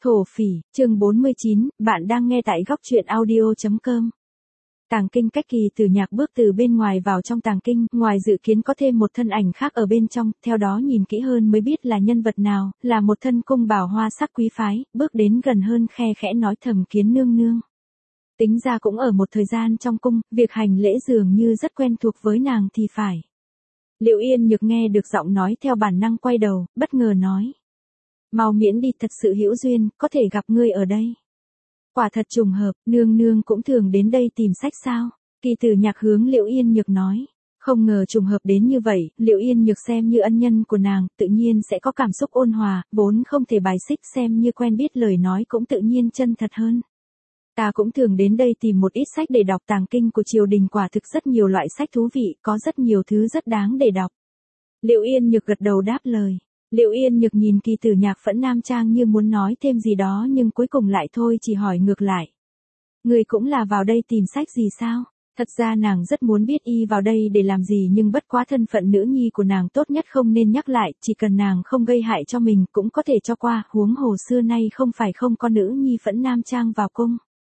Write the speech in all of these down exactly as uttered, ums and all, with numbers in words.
Thổ phỉ, chương bốn mươi chín, bạn đang nghe tại góc truyện audio chấm com. Tàng kinh cách Kỳ Tử Nhạc bước từ bên ngoài vào trong tàng kinh, ngoài dự kiến có thêm một thân ảnh khác ở bên trong, theo đó nhìn kỹ hơn mới biết là nhân vật nào, là một thân cung bảo hoa sắc quý phái, bước đến gần hơn khe khẽ nói thầm Kiến nương nương. Tính ra cũng ở một thời gian trong cung, việc hành lễ dường như rất quen thuộc với nàng thì phải. Liệu Yên Nhược nghe được giọng nói theo bản năng quay đầu, bất ngờ nói. Mau miễn đi, thật sự hữu duyên, có thể gặp ngươi ở đây. Quả thật trùng hợp, nương nương cũng thường đến đây tìm sách sao? Kỳ Tử Nhạc hướng Liệu Yên Nhược nói. Không ngờ trùng hợp đến như vậy, Liệu Yên Nhược xem như ân nhân của nàng, tự nhiên sẽ có cảm xúc ôn hòa, vốn không thể bài xích, xem như quen biết lời nói cũng tự nhiên chân thật hơn. Ta cũng thường đến đây tìm một ít sách để đọc, tàng kinh của triều đình quả thực rất nhiều loại sách thú vị, có rất nhiều thứ rất đáng để đọc. Liệu Yên Nhược gật đầu đáp lời. Liệu Yên Nhược nhìn Kỳ Tử Nhạc phẫn nam trang như muốn nói thêm gì đó nhưng cuối cùng lại thôi chỉ hỏi ngược lại. Người cũng là vào đây tìm sách gì sao? Thật ra nàng rất muốn biết y vào đây để làm gì nhưng bất quá thân phận nữ nhi của nàng tốt nhất không nên nhắc lại, chỉ cần nàng không gây hại cho mình cũng có thể cho qua, huống hồ xưa nay không phải không có nữ nhi phẫn nam trang vào cung.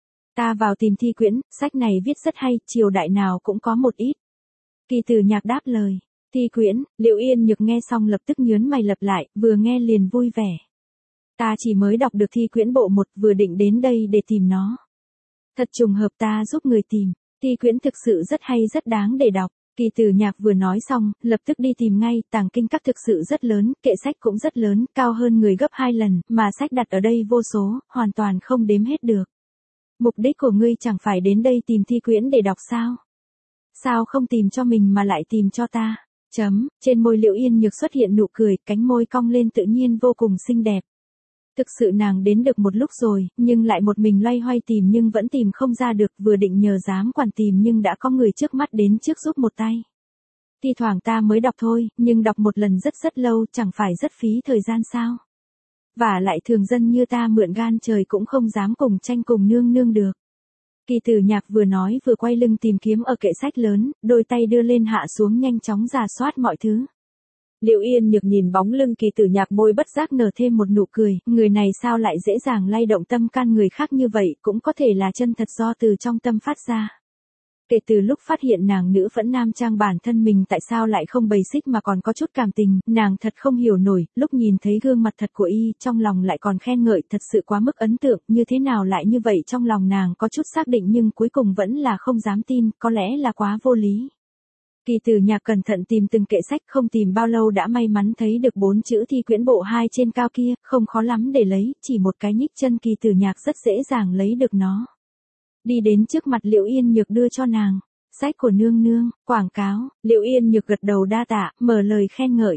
Ta vào tìm thi quyển, sách này viết rất hay, triều đại nào cũng có một ít. Kỳ Tử Nhạc đáp lời. Thi quyển, Liệu Yên Nhược nghe xong lập tức nhớn mày lặp lại, vừa nghe liền vui vẻ. Ta chỉ mới đọc được thi quyển bộ một, vừa định đến đây để tìm nó. Thật trùng hợp, ta giúp người tìm, thi quyển thực sự rất hay rất đáng để đọc. Kỳ Tử Nhạc vừa nói xong, lập tức đi tìm ngay, tàng kinh các thực sự rất lớn, kệ sách cũng rất lớn, cao hơn người gấp hai lần, mà sách đặt ở đây vô số, hoàn toàn không đếm hết được. Mục đích của ngươi chẳng phải đến đây tìm thi quyển để đọc sao? Sao không tìm cho mình mà lại tìm cho ta? Chấm, trên môi Liệu Yên Nhược xuất hiện nụ cười, cánh môi cong lên tự nhiên vô cùng xinh đẹp. Thực sự nàng đến được một lúc rồi, nhưng lại một mình loay hoay tìm nhưng vẫn tìm không ra được, vừa định nhờ giám quản tìm nhưng đã có người trước mắt đến trước giúp một tay. Thi thoảng ta mới đọc thôi, nhưng đọc một lần rất rất lâu, chẳng phải rất phí thời gian sao? Và lại thường dân như ta mượn gan trời cũng không dám cùng tranh cùng nương nương được. Kỳ Tử Nhạc vừa nói vừa quay lưng tìm kiếm ở kệ sách lớn, đôi tay đưa lên hạ xuống nhanh chóng rà soát mọi thứ. Liệu Yên Nhược nhìn bóng lưng Kỳ Tử Nhạc, môi bất giác nở thêm một nụ cười, người này sao lại dễ dàng lay động tâm can người khác như vậy, cũng có thể là chân thật do từ trong tâm phát ra. Kể từ lúc phát hiện nàng nữ phẫn nam trang bản thân mình tại sao lại không bày xích mà còn có chút cảm tình, nàng thật không hiểu nổi, lúc nhìn thấy gương mặt thật của y, trong lòng lại còn khen ngợi, thật sự quá mức ấn tượng, như thế nào lại như vậy, trong lòng nàng có chút xác định nhưng cuối cùng vẫn là không dám tin, có lẽ là quá vô lý. Kỳ Tử Nhạc cẩn thận tìm từng kệ sách, không tìm bao lâu đã may mắn thấy được bốn chữ thi quyển bộ hai trên cao kia, không khó lắm để lấy, chỉ một cái nhích chân Kỳ Tử Nhạc rất dễ dàng lấy được nó. Đi đến trước mặt Liệu Yên Nhược đưa cho nàng. Sách của nương nương, quảng cáo. Liệu Yên Nhược gật đầu đa tạ, mở lời khen ngợi.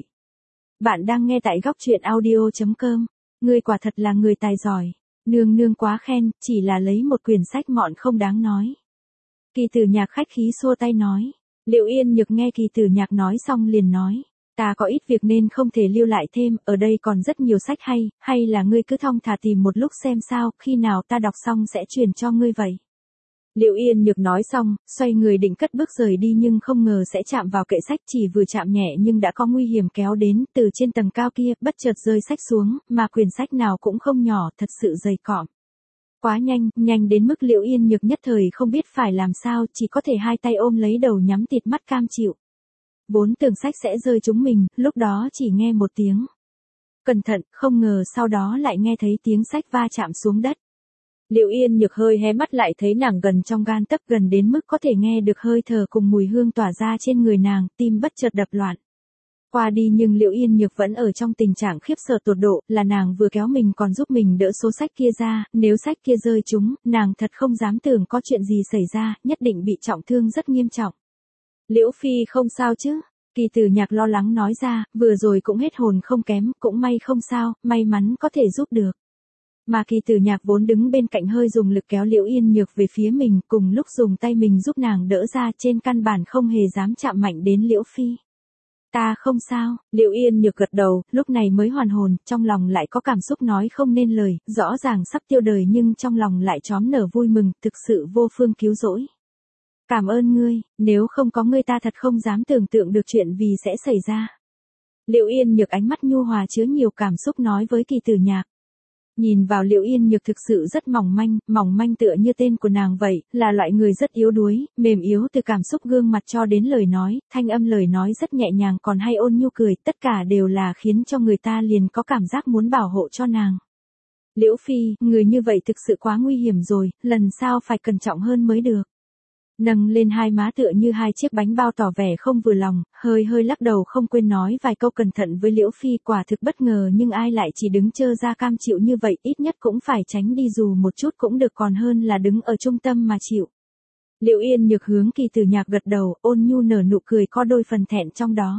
Bạn đang nghe tại góc truyện audio chấm com. Ngươi quả thật là người tài giỏi. Nương nương quá khen, chỉ là lấy một quyển sách mọn không đáng nói. Kỳ Tử Nhạc khách khí xua tay nói. Liệu Yên Nhược nghe Kỳ Tử Nhạc nói xong liền nói. Ta có ít việc nên không thể lưu lại thêm, ở đây còn rất nhiều sách hay, hay là ngươi cứ thong thả tìm một lúc xem sao, khi nào ta đọc xong sẽ truyền cho ngươi vậy. Liệu Yên Nhược nói xong, xoay người định cất bước rời đi nhưng không ngờ sẽ chạm vào kệ sách, chỉ vừa chạm nhẹ nhưng đã có nguy hiểm kéo đến, từ trên tầng cao kia, bất chợt rơi sách xuống, mà quyển sách nào cũng không nhỏ, thật sự dày cọm. Quá nhanh, nhanh đến mức Liệu Yên Nhược nhất thời không biết phải làm sao, chỉ có thể hai tay ôm lấy đầu nhắm tịt mắt cam chịu. Vốn tưởng sách sẽ rơi trúng mình, lúc đó chỉ nghe một tiếng. Cẩn thận, không ngờ sau đó lại nghe thấy tiếng sách va chạm xuống đất. Liệu Yên Nhược hơi hé mắt lại thấy nàng gần trong gan tấc, gần đến mức có thể nghe được hơi thở cùng mùi hương tỏa ra trên người nàng, tim bất chợt đập loạn. Qua đi nhưng Liệu Yên Nhược vẫn ở trong tình trạng khiếp sợ tột độ, là nàng vừa kéo mình còn giúp mình đỡ số sách kia ra, nếu sách kia rơi trúng, nàng thật không dám tưởng có chuyện gì xảy ra, nhất định bị trọng thương rất nghiêm trọng. Liễu Phi không sao chứ? Kỳ Tử Nhạc lo lắng nói ra, vừa rồi cũng hết hồn không kém, cũng may không sao, may mắn có thể giúp được. Mà Kỳ Tử Nhạc vốn đứng bên cạnh hơi dùng lực kéo Liễu Yên Nhược về phía mình, cùng lúc dùng tay mình giúp nàng đỡ ra, trên căn bản không hề dám chạm mạnh đến Liễu Phi. Ta không sao, Liệu Yên Nhược gật đầu, lúc này mới hoàn hồn, trong lòng lại có cảm xúc nói không nên lời, rõ ràng sắp tiêu đời nhưng trong lòng lại chóm nở vui mừng, thực sự vô phương cứu rỗi. Cảm ơn ngươi, nếu không có ngươi ta thật không dám tưởng tượng được chuyện vì sẽ xảy ra. Liệu Yên Nhược ánh mắt nhu hòa chứa nhiều cảm xúc nói với Kỳ Tử Nhạc. Nhìn vào Liễu Yên Nhược thực sự rất mỏng manh, mỏng manh tựa như tên của nàng vậy, là loại người rất yếu đuối, mềm yếu từ cảm xúc gương mặt cho đến lời nói, thanh âm lời nói rất nhẹ nhàng còn hay ôn nhu cười, tất cả đều là khiến cho người ta liền có cảm giác muốn bảo hộ cho nàng. Liễu Phi, người như vậy thực sự quá nguy hiểm rồi, lần sau phải cẩn trọng hơn mới được. Nâng lên hai má tựa như hai chiếc bánh bao tỏ vẻ không vừa lòng, hơi hơi lắc đầu không quên nói vài câu cẩn thận với Liễu Phi, quả thực bất ngờ nhưng ai lại chỉ đứng chơ ra cam chịu như vậy, ít nhất cũng phải tránh đi dù một chút cũng được còn hơn là đứng ở trung tâm mà chịu. Liễu Yên Nhược hướng Kỳ Tử Nhạc gật đầu, ôn nhu nở nụ cười có đôi phần thẹn trong đó.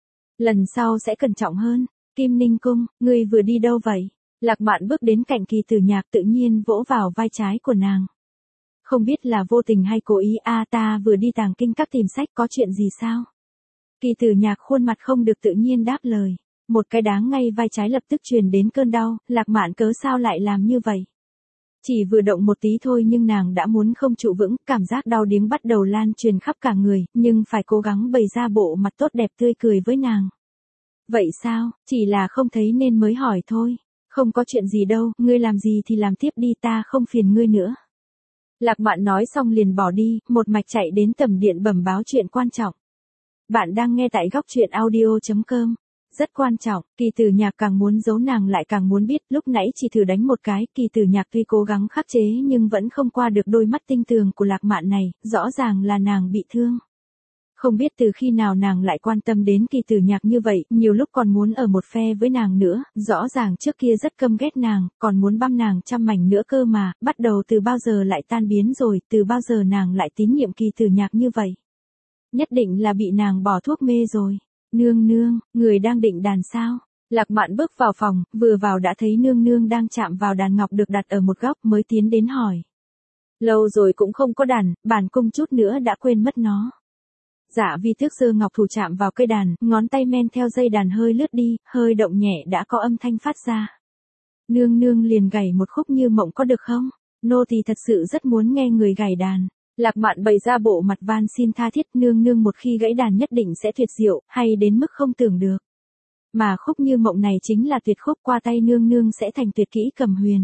Lần sau sẽ cẩn trọng hơn. Kim Ninh Cung, ngươi vừa đi đâu vậy? Lạc Mạn bước đến cạnh Kỳ Tử Nhạc tự nhiên vỗ vào vai trái của nàng. Không biết là vô tình hay cố ý, a ta vừa đi Tàng Kinh Các tìm sách, có chuyện gì sao? Kỳ Tử Nhạc khuôn mặt không được tự nhiên đáp lời. Một cái đáng ngay vai trái lập tức truyền đến cơn đau, Lạc Mạn cớ sao lại làm như vậy? Chỉ vừa động một tí thôi nhưng nàng đã muốn không trụ vững, cảm giác đau điếng bắt đầu lan truyền khắp cả người, nhưng phải cố gắng bày ra bộ mặt tốt đẹp tươi cười với nàng. Vậy sao, chỉ là không thấy nên mới hỏi thôi. Không có chuyện gì đâu, ngươi làm gì thì làm tiếp đi, ta không phiền ngươi nữa. Lạc Mạn nói xong liền bỏ đi, một mạch chạy đến tầm điện bẩm báo chuyện quan trọng. Bạn đang nghe tại góc truyện audio chấm com. Rất quan trọng, Kỳ Tử Nhạc càng muốn giấu nàng lại càng muốn biết, lúc nãy chỉ thử đánh một cái, Kỳ Tử Nhạc tuy cố gắng khắc chế nhưng vẫn không qua được đôi mắt tinh tường của Lạc Mạn này, rõ ràng là nàng bị thương. Không biết từ khi nào nàng lại quan tâm đến Kỳ Tử Nhạc như vậy, nhiều lúc còn muốn ở một phe với nàng nữa, rõ ràng trước kia rất căm ghét nàng, còn muốn băm nàng trăm mảnh nữa cơ mà, bắt đầu từ bao giờ lại tan biến rồi, từ bao giờ nàng lại tín nhiệm Kỳ Tử Nhạc như vậy. Nhất định là bị nàng bỏ thuốc mê rồi. Nương nương, người đang định đàn sao? Lạc Mạn bước vào phòng, vừa vào đã thấy nương nương đang chạm vào đàn ngọc được đặt ở một góc mới tiến đến hỏi. Lâu rồi cũng không có đàn, bản cung chút nữa đã quên mất nó. Dạ Vi Tước giơ ngọc thủ chạm vào cây đàn, ngón tay men theo dây đàn hơi lướt đi, hơi động nhẹ đã có âm thanh phát ra. Nương nương liền gảy một khúc như mộng có được không? Nô tỳ thật sự rất muốn nghe người gảy đàn. Lạc Mạn bày ra bộ mặt van xin tha thiết, nương nương một khi gãy đàn nhất định sẽ tuyệt diệu, hay đến mức không tưởng được. Mà khúc như mộng này chính là tuyệt khúc, qua tay nương nương sẽ thành tuyệt kỹ cầm huyền.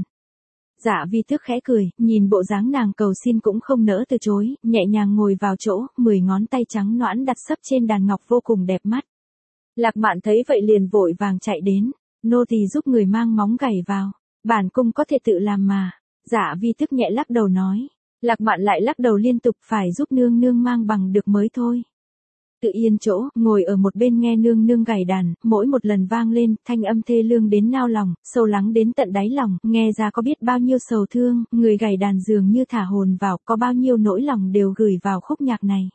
Dạ Vi Tước khẽ cười, nhìn bộ dáng nàng cầu xin cũng không nỡ từ chối, nhẹ nhàng ngồi vào chỗ, mười ngón tay trắng nõn đặt sấp trên đàn ngọc vô cùng đẹp mắt. Lạc Mạn thấy vậy liền vội vàng chạy đến, nô tỳ giúp người mang móng gảy vào, bản cung có thể tự làm mà. Dạ Vi Tước nhẹ lắc đầu nói. Lạc Mạn lại lắc đầu liên tục, phải giúp nương nương mang bằng được mới thôi. Tự yên chỗ, ngồi ở một bên nghe nương nương gảy đàn, mỗi một lần vang lên, thanh âm thê lương đến nao lòng, sâu lắng đến tận đáy lòng, nghe ra có biết bao nhiêu sầu thương, người gảy đàn dường như thả hồn vào, có bao nhiêu nỗi lòng đều gửi vào khúc nhạc này.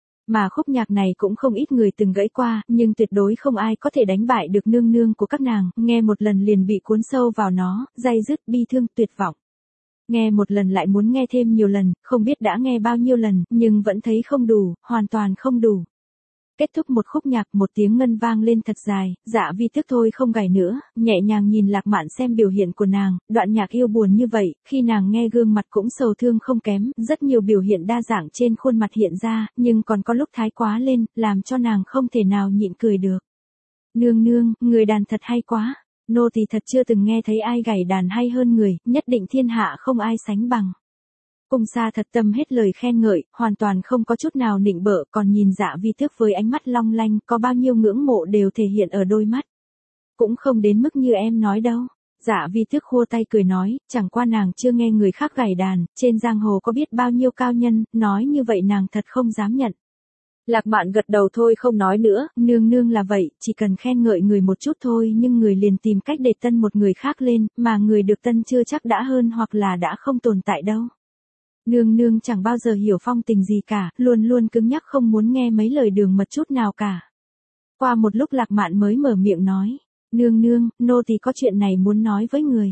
Mà khúc nhạc này cũng không ít người từng gãy qua, nhưng tuyệt đối không ai có thể đánh bại được nương nương của các nàng, nghe một lần liền bị cuốn sâu vào nó, day dứt, bi thương, tuyệt vọng. Nghe một lần lại muốn nghe thêm nhiều lần, không biết đã nghe bao nhiêu lần, nhưng vẫn thấy không đủ, hoàn toàn không đủ. Kết thúc một khúc nhạc, một tiếng ngân vang lên thật dài, Dạ Vi Tước thôi không gảy nữa, nhẹ nhàng nhìn Lạc Mạn xem biểu hiện của nàng, đoạn nhạc yêu buồn như vậy, khi nàng nghe gương mặt cũng sầu thương không kém, rất nhiều biểu hiện đa dạng trên khuôn mặt hiện ra, nhưng còn có lúc thái quá lên, làm cho nàng không thể nào nhịn cười được. Nương nương, người đàn thật hay quá. Nô tỳ thật chưa từng nghe thấy ai gảy đàn hay hơn người, nhất định thiên hạ không ai sánh bằng. Cung Sa thật tâm hết lời khen ngợi, hoàn toàn không có chút nào nịnh bợ, còn nhìn Dạ Vi Tước với ánh mắt long lanh, có bao nhiêu ngưỡng mộ đều thể hiện ở đôi mắt. Cũng không đến mức như em nói đâu. Dạ Vi Tước khua tay cười nói, chẳng qua nàng chưa nghe người khác gảy đàn, trên giang hồ có biết bao nhiêu cao nhân, nói như vậy nàng thật không dám nhận. Lạc Mạn gật đầu thôi không nói nữa, nương nương là vậy, chỉ cần khen ngợi người một chút thôi nhưng người liền tìm cách để tân một người khác lên, mà người được tân chưa chắc đã hơn hoặc là đã không tồn tại đâu. Nương nương chẳng bao giờ hiểu phong tình gì cả, luôn luôn cứng nhắc không muốn nghe mấy lời đường mật chút nào cả. Qua một lúc Lạc Mạn mới mở miệng nói, nương nương, nô tỳ có chuyện này muốn nói với người.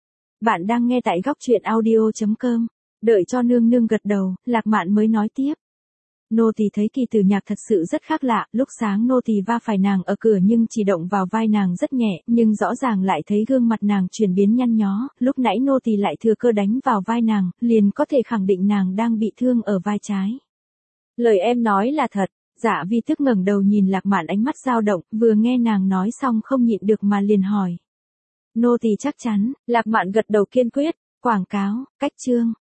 Bạn đang nghe tại góc truyện audio chấm com, đợi cho nương nương gật đầu, Lạc Mạn mới nói tiếp. Nô tỳ thấy Kỳ Tử Nhạc thật sự rất khác lạ, lúc sáng nô tỳ va phải nàng ở cửa nhưng chỉ động vào vai nàng rất nhẹ, nhưng rõ ràng lại thấy gương mặt nàng chuyển biến nhăn nhó, lúc nãy nô tỳ lại thừa cơ đánh vào vai nàng, liền có thể khẳng định nàng đang bị thương ở vai trái. Lời em nói là thật. Dạ Vi Tước ngẩng đầu nhìn Lạc Mạn ánh mắt dao động, vừa nghe nàng nói xong không nhịn được mà liền hỏi. Nô tỳ chắc chắn, Lạc Mạn gật đầu kiên quyết, quảng cáo, cách chương.